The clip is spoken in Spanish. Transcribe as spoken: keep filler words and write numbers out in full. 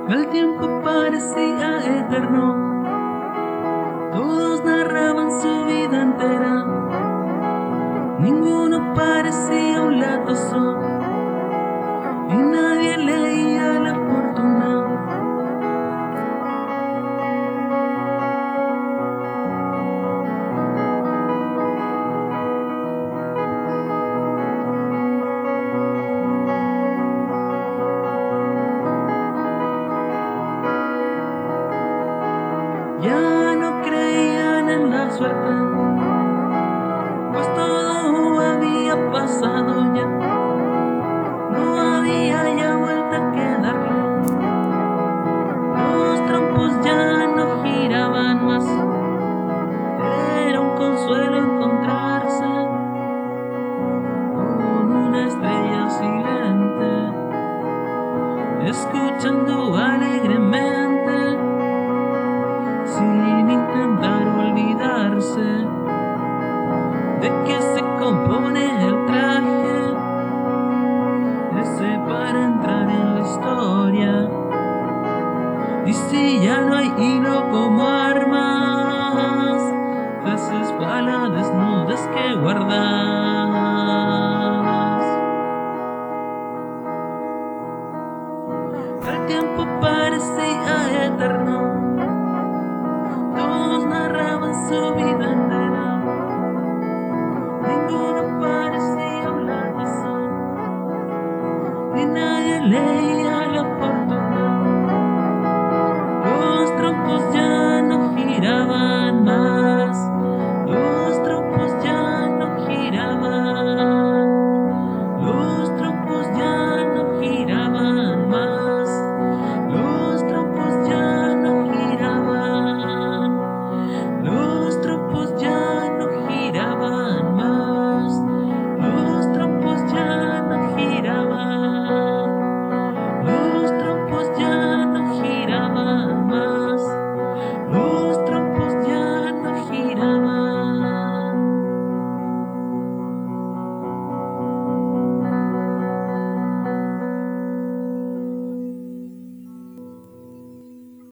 El tiempo parecía eterno, todos narraban su vida entera, ninguno parecía un latoso y nadie leía la fortuna. Ya no creían en la suerte, pues todo había pasado ya, no había ya vuelta que darle, los trompos ya no giraban más, era un consuelo encontrarse con una estrella silente, escuchando alegremente, sin intentar olvidarse de que se compone el traje ese para entrar en la historia. Y si ya no hay hilo como armas, las espaldas desnudas que guardas. El tiempo parecía eterno, todos narraban su vida entera, ninguno parecía un latoso y nadie leía